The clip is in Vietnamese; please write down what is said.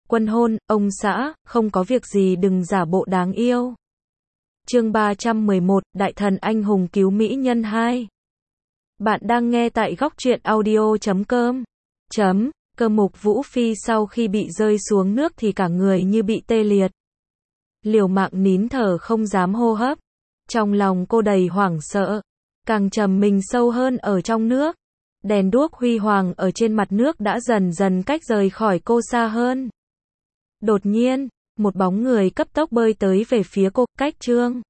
Quân hôn, ông xã, không có việc gì đừng giả bộ đáng yêu. Chương 311, Đại thần anh hùng cứu mỹ nhân 2. Bạn đang nghe tại góc truyện audio.com. Cơ mục Vũ Phi sau khi bị rơi xuống nước thì cả người như bị tê liệt. Liều mạng nín thở không dám hô hấp. Trong lòng cô đầy hoảng sợ. Càng trầm mình sâu hơn ở trong nước. Đèn đuốc huy hoàng ở trên mặt nước đã dần dần cách rời khỏi cô xa hơn. Đột nhiên, một bóng người cấp tốc bơi tới về phía cô, cách Trương